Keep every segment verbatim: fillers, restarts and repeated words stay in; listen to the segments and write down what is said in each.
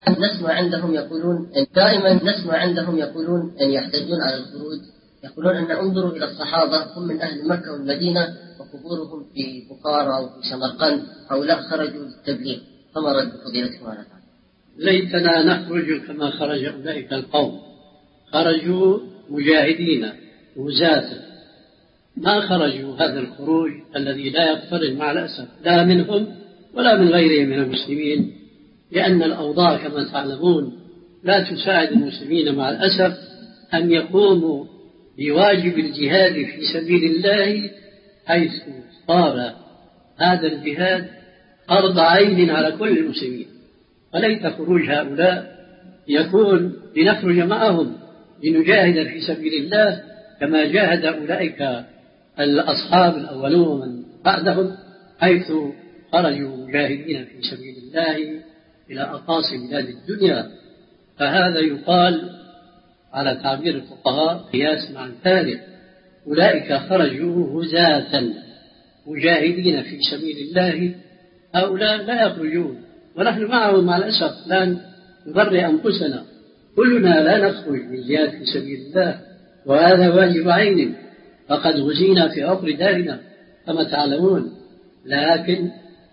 نسمع عندهم يقولون دائما نسمع عندهم يقولون أن يحتجون على الخروج، يقولون أن انظروا إلى الصحابة هم من أهل مكة والمدينة وقبورهم في بخارى وفي سمرقند، هؤلاء خرجوا للتبليغ، فما رد فضيلتكم على ذلك؟ ليتنا نخرج كما خرج أولئك القوم، خرجوا مجاهدين وزاة، ما خرجوا هذا الخروج الذي لا يقترن مع الأسف لا منهم ولا من غيرهم من المسلمين، لأن الأوضاع كما تعلمون لا تساعد المسلمين مع الأسف أن يقوموا بواجب الجهاد في سبيل الله، حيث صار هذا الجهاد فرض عين على كل المسلمين. فليت خروج هؤلاء يكون لنخرج معهم لنجاهد في سبيل الله كما جاهد أولئك الأصحاب الأولون من بعدهم، حيث خرجوا مجاهدين في سبيل الله إلى أقاصي بلاد الدنيا. فهذا يقال على تعبير الفقهاء قياس مع الثالث، أولئك خرجوا هزاة مجاهدين في سبيل الله، هؤلاء لا يخرجون، ونحن معهم مع الأسف لا نبرئ أنفسنا، كلنا لا نخرج للجهاد في سبيل الله، وهذا واجب عين، فقد غزينا في عقر دارنا كما تعلمون. لكن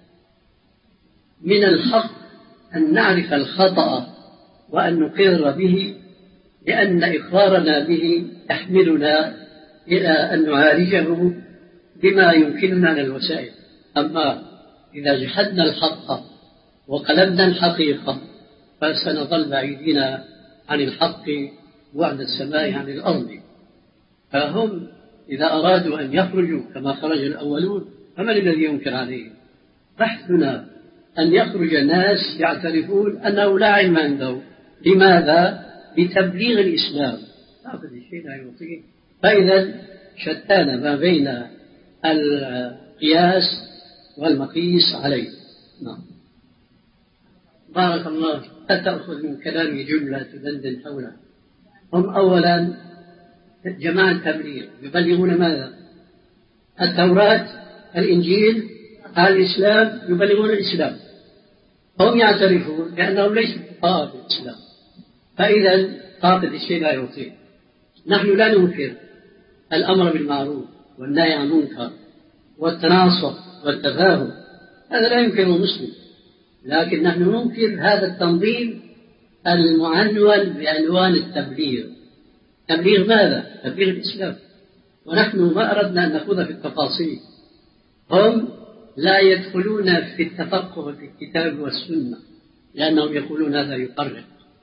من الحق أن نعرف الخطأ وأن نقر به، لأن إقرارنا به يحملنا إلى أن نعالجه بما يمكننا من الوسائل. أما إذا جحدنا الحق وقلبنا الحقيقة فسنظل بعيدين عن الحق وعن السماء عن الأرض. فهم إذا أرادوا أن يخرجوا كما خرج الأولون فمن الذي ينكر عليهم؟ بحثنا أن يخرج ناس يعترفون أنه لا علم عنده. لماذا؟ لتبليغ الإسلام. هذا الشيء لا يعطيه. فإذا شتان ما بين القياس والمقيس عليه. نعم. بارك الله. لا تأخذ من كلامي جملة تدندن حولها. هم أولا جماعة التبليغ يبلغون ماذا؟ التوراة، الإنجيل، الإسلام، يبلغون الإسلام. هم يعترفون بأنهم ليسوا فقهاء في الإسلام. فإذا طاقة الشيء لا يعطيه. نحن لا ننكر الأمر بالمعروف والنهي عن المنكر والتناصر والتفاهم، هذا لا ينكره مسلم، لكن نحن ننكر هذا التنظيم المعنون بعنوان التبليغ. تبليغ ماذا؟ تبليغ الإسلام. ونحن ما أردنا أن نخوض في التفاصيل. هم لا يدخلون في التفقه في الكتاب والسنة لأنهم يقولون هذا يقرر،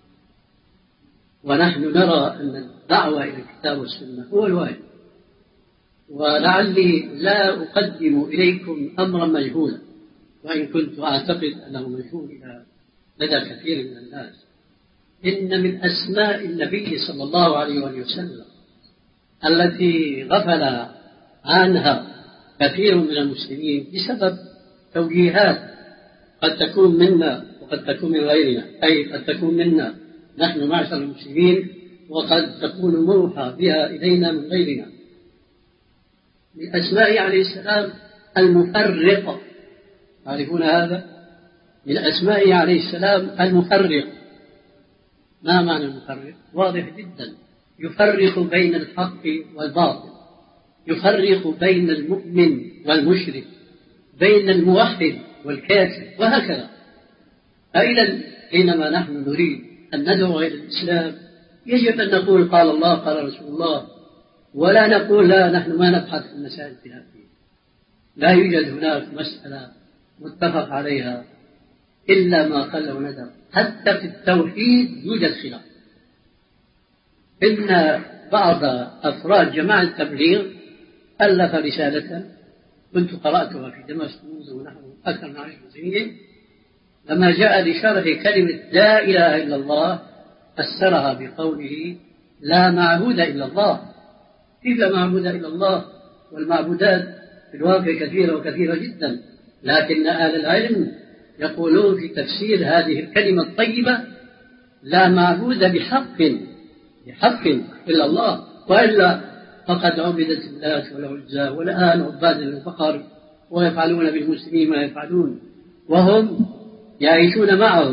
ونحن نرى أن الدعوة إلى الكتاب والسنة هو الواجب. ولعلي لا أقدم إليكم أمرا مجهولا، وإن كنت أعتقد أنه مجهول لدى كثير من الناس. إن من أسماء النبي صلى الله عليه وسلم التي غفل عنها كثير من المسلمين بسبب توجيهات قد تكون منا وقد تكون من غيرنا، أي قد تكون منا نحن معشر المسلمين وقد تكون موحى بها إلينا من غيرنا. من أسماء عليه السلام المفرق، تعرفون هذا؟ من أسماء عليه السلام المفرق. ما معنى المفرق؟ واضح جدا، يفرق بين الحق والباطل، يفرق بين المؤمن والمشرك، بين الموحد والكافر، وهكذا. فإذا حينما نحن نريد أن ندعو إلى الإسلام يجب أن نقول قال الله قال رسول الله، ولا نقول لا نحن ما نبحث في المسائل الخلافية. لا يوجد هناك مسألة متفق عليها إلا ما قل وندر. حتى في التوحيد يوجد خلاف. إن بعض أفراد جماعة التبليغ ألف رسالة كنت قرأتها في دمشق منذ نحو أكثر من عشر سنين، لما جاء لشرح كلمة لا إله إلا الله فسرها بقوله لا معبود إلا الله. كيف لا معبود إلا الله؟ والمعبودات في الواقع كثيرة وكثيرة جدا، لكن أهل العلم يقولون في تفسير هذه الكلمة الطيبة لا معبود بحق بحق إلا الله، وإلا فقد عبدت اللات والعزى والآن عباد البقر ويفعلون بالمسلمين ما يفعلون وهم يعيشون معهم.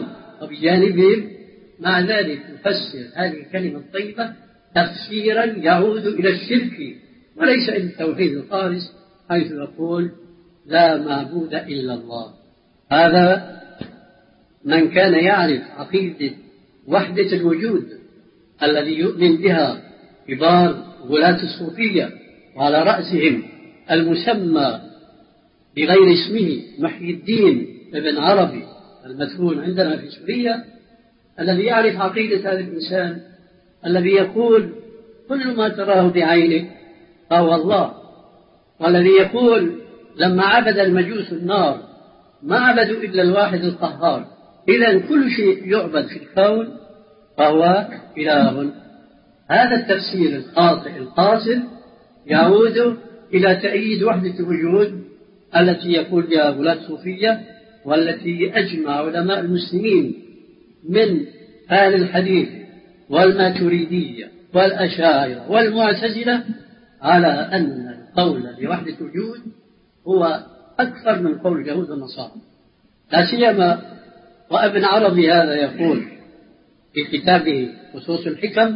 وبجانبهم مع ذلك يفسر هذه الكلمة الطيبة تفسيرا يعود إلى الشرك وليس إلى التوحيد الخالص، حيث يقول لا معبود إلا الله. هذا من كان يعرف عقيدة وحدة الوجود الذي يؤمن بها كبار ولاة الصوفية، وعلى رأسهم المسمى بغير اسمه محي الدين ابن عربي المدفون عندنا في سوريا، الذي يعرف عقيدة هذا الإنسان الذي يقول كل ما تراه بعينك فهو الله، والذي يقول لما عبد المجوس النار ما عبدوا إلا الواحد القهار، إذا كل شيء يعبد في الكون فهو إله. هذا التفسير الخاطئ القاصر يعود إلى تأييد وحدة الوجود التي يقول بها ولاة الصوفية، والتي أجمع علماء المسلمين من أهل الحديث والماتريدية والأشاعرة والمعتزلة على أن القول بوحدة الوجود هو أكثر من قول اليهود والنصارى. لا سيما وابن عربي هذا يقول في كتابه خصوص الحكم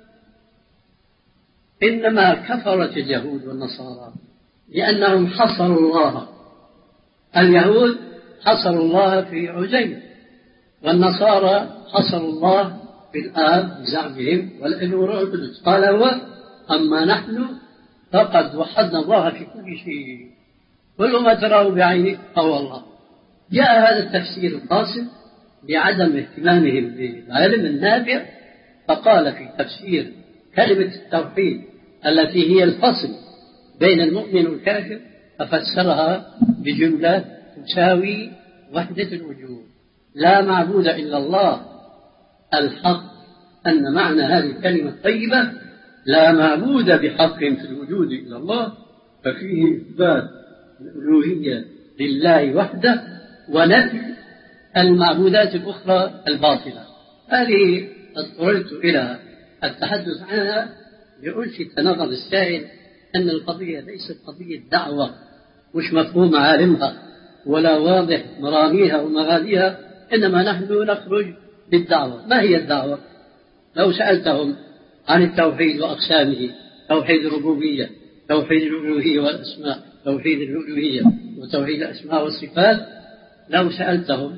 إنما كفرت اليهود والنصارى لأنهم حصروا الله. اليهود حصروا الله في عزير، والنصارى حصروا الله في الآب بزعمهم والابن والروح القدس. قال هو أما نحن فقد وحدنا الله في كل شيء، كل ما تراه بعينك فهو الله. جاء هذا التفسير القاصر بعدم اهتمامهم بالعلم النافع، فقال في تفسير كلمة التوحيد التي هي الفصل بين المؤمن والكافر ففسرها بجملة تساوي وحدة الوجود، لا معبود إلا الله. الحق أن معنى هذه الكلمة الطيبة لا معبود بحق في الوجود إلا الله، ففيه إثبات الألوهية لله وحده ونفي المعبودات الأخرى الباطلة. هذه اضطررت إلى التحدث عنها لألفت نظر السائل أن القضية ليست قضية دعوة مش مفهوم عالمها ولا واضح مراميها ومغاديها، إنما نحن نخرج بالدعوة. ما هي الدعوة؟ لو سألتهم عن التوحيد وأقسامه، توحيد الربوبية، توحيد الألوهية والأسماء، توحيد الألوهية وتوحيد الأسماء والصفات، لو سألتهم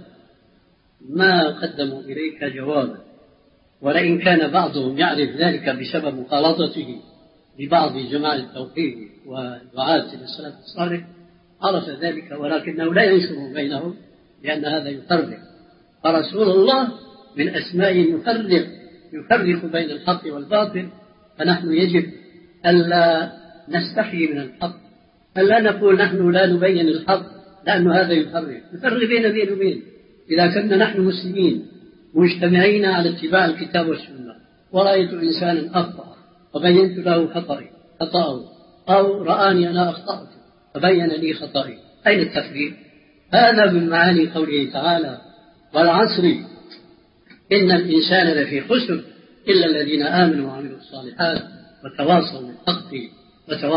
ما قدموا إليك جوابا. ولئن كان بعضهم يعرف ذلك بسبب مخالطته ببعض جماعة التوحيد ودعاة السلف الصالح عرف ذلك، ولكنه لا ينشر بينهم لأن هذا يفرق. فرسول الله من أسمائه يفرق يفرق بين الحق والباطل، فنحن يجب ألا نستحي من الحق، ألا نقول نحن لا نبين الحق لأن هذا يفرق يفرق بين بين وبين. إذا كنا نحن مسلمين مجتمعين على اتباع الكتاب والسنة، ورأيت إنسانا أخطأ وبينت له خطأي خطأه، أو رآني أنا أخطأت فبين لي خطأي، أين التفريق؟ هذا من معاني قوله تعالى والعصر إن الإنسان لفي خسر إلا الذين آمنوا وعملوا الصالحات وتواصوا بالحق وتواصوا